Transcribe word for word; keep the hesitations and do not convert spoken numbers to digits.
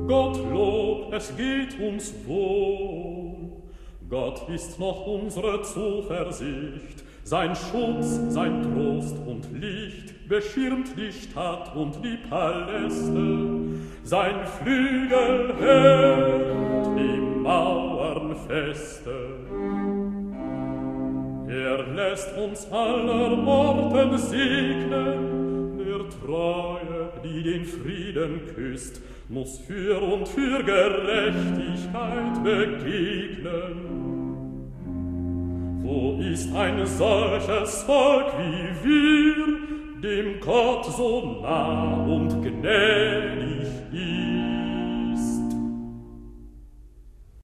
Gottlob, es geht uns wohl. Gott ist noch unsere Zuversicht, sein Schutz, sein Trost und Licht beschirmt die Stadt und die Paläste. Sein Flügel hält die Mauern feste. Er lässt uns aller Orten segnen, der Treue, die den Frieden küsst, muss für und für Gerechtigkeit begegnen. Wo ist ein solches Volk wie wir, dem Gott so nah und gnädig ist?